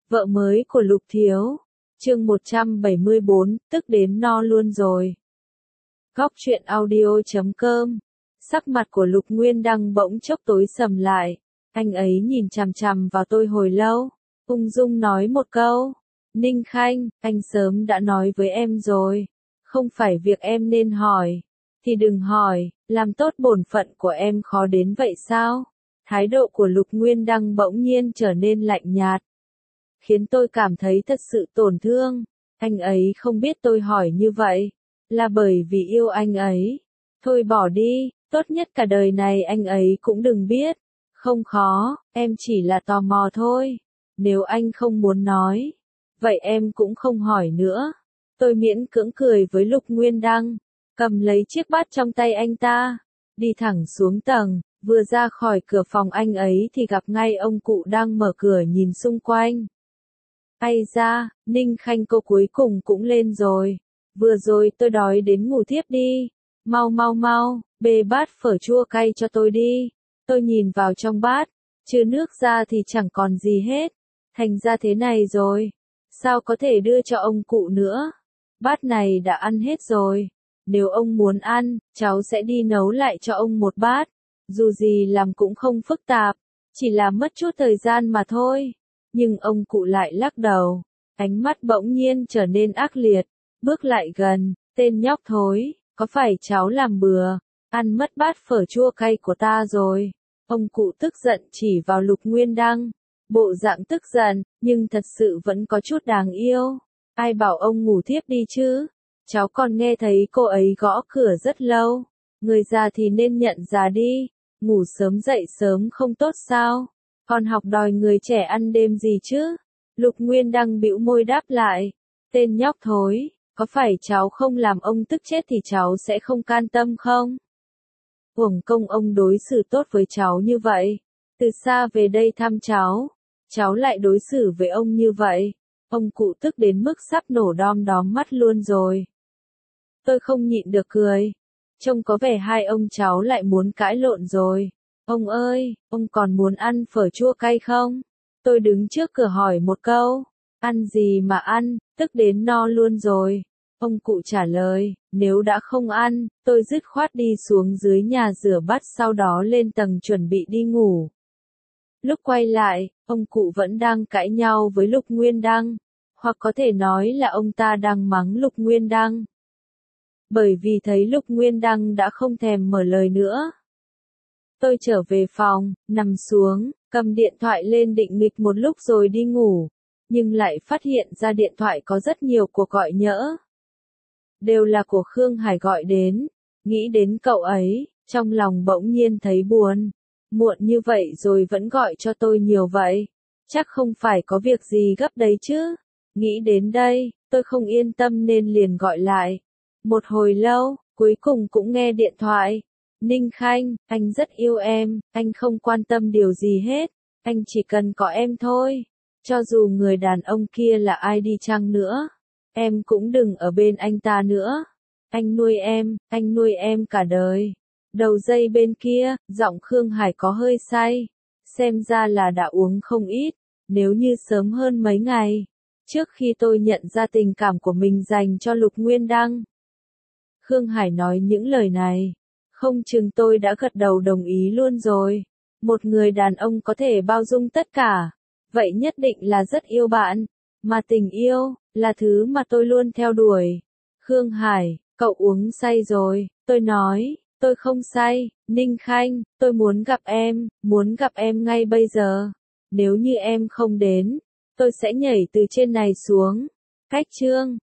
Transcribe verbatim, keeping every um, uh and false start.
Vợ mới của Lục Thiếu. Chương một trăm bảy mươi bốn, tức đến no luôn rồi. Góc truyện audio chấm com. Sắc mặt của Lục Nguyên Đăng bỗng chốc tối sầm lại. Anh ấy nhìn chằm chằm vào tôi hồi lâu, ung dung nói một câu. Ninh Khanh, anh sớm đã nói với em rồi. Không phải việc em nên hỏi, thì đừng hỏi, làm tốt bổn phận của em khó đến vậy sao? Thái độ của Lục Nguyên Đăng bỗng nhiên trở nên lạnh nhạt, khiến tôi cảm thấy thật sự tổn thương. Anh ấy không biết tôi hỏi như vậy là bởi vì yêu anh ấy. Thôi bỏ đi, tốt nhất cả đời này anh ấy cũng đừng biết. Không khó, em chỉ là tò mò thôi. Nếu anh không muốn nói, vậy em cũng không hỏi nữa. Tôi miễn cưỡng cười với Lục Nguyên Đăng, cầm lấy chiếc bát trong tay anh ta, đi thẳng xuống tầng. Vừa ra khỏi cửa phòng anh ấy thì gặp ngay ông cụ đang mở cửa nhìn xung quanh. Ây da, Ninh Khanh cô cuối cùng cũng lên rồi. Vừa rồi tôi đói đến ngủ thiếp đi. Mau mau mau, bê bát phở chua cay cho tôi đi. Tôi nhìn vào trong bát, trừ nước ra thì chẳng còn gì hết. Thành ra thế này rồi. Sao có thể đưa cho ông cụ nữa? Bát này đã ăn hết rồi. Nếu ông muốn ăn, cháu sẽ đi nấu lại cho ông một bát. Dù gì làm cũng không phức tạp, chỉ là mất chút thời gian mà thôi. Nhưng ông cụ lại lắc đầu, ánh mắt bỗng nhiên trở nên ác liệt, bước lại gần. Tên nhóc thối, có phải cháu làm bừa, ăn mất bát phở chua cay của ta rồi? Ông cụ tức giận chỉ vào Lục Nguyên Đăng, bộ dạng tức giận, nhưng thật sự vẫn có chút đáng yêu. Ai bảo ông ngủ thiếp đi chứ? Cháu còn nghe thấy cô ấy gõ cửa rất lâu. Người già thì nên nhận già đi, ngủ sớm dậy sớm không tốt sao? Còn học đòi người trẻ ăn đêm gì chứ? Lục Nguyên Đăng bĩu môi đáp lại. Tên nhóc thối, có phải cháu không làm ông tức chết thì cháu sẽ không can tâm không? Uổng công ông đối xử tốt với cháu như vậy. Từ xa về đây thăm cháu, cháu lại đối xử với ông như vậy. Ông cụ tức đến mức sắp nổ đom đóm mắt luôn rồi. Tôi không nhịn được cười. Trông có vẻ hai ông cháu lại muốn cãi lộn rồi. Ông ơi, ông còn muốn ăn phở chua cay không? Tôi đứng trước cửa hỏi một câu. Ăn gì mà ăn, tức đến no luôn rồi. Ông cụ trả lời, nếu đã không ăn, tôi dứt khoát đi xuống dưới nhà rửa bát sau đó lên tầng chuẩn bị đi ngủ. Lúc quay lại, ông cụ vẫn đang cãi nhau với Lục Nguyên Đăng. Hoặc có thể nói là ông ta đang mắng Lục Nguyên Đăng. Bởi vì thấy Lục Nguyên Đăng đã không thèm mở lời nữa. Tôi trở về phòng, nằm xuống, cầm điện thoại lên định nghịch một lúc rồi đi ngủ. Nhưng lại phát hiện ra điện thoại có rất nhiều cuộc gọi nhỡ. Đều là của Khương Hải gọi đến. Nghĩ đến cậu ấy, trong lòng bỗng nhiên thấy buồn. Muộn như vậy rồi vẫn gọi cho tôi nhiều vậy. Chắc không phải có việc gì gấp đấy chứ. Nghĩ đến đây, tôi không yên tâm nên liền gọi lại. Một hồi lâu, cuối cùng cũng nghe điện thoại. Ninh Khanh, anh rất yêu em, anh không quan tâm điều gì hết. Anh chỉ cần có em thôi. Cho dù người đàn ông kia là ai đi chăng nữa, em cũng đừng ở bên anh ta nữa. Anh nuôi em, anh nuôi em cả đời. Đầu dây bên kia, giọng Khương Hải có hơi say. Xem ra là đã uống không ít. Nếu như sớm hơn mấy ngày, trước khi tôi nhận ra tình cảm của mình dành cho Lục Nguyên Đăng. Khương Hải nói những lời này, không chừng tôi đã gật đầu đồng ý luôn rồi. Một người đàn ông có thể bao dung tất cả, vậy nhất định là rất yêu bạn. Mà tình yêu, là thứ mà tôi luôn theo đuổi. Khương Hải, cậu uống say rồi. Tôi nói, tôi không say. Ninh Khanh, tôi muốn gặp em, muốn gặp em ngay bây giờ. Nếu như em không đến, tôi sẽ nhảy từ trên này xuống. Cách chương.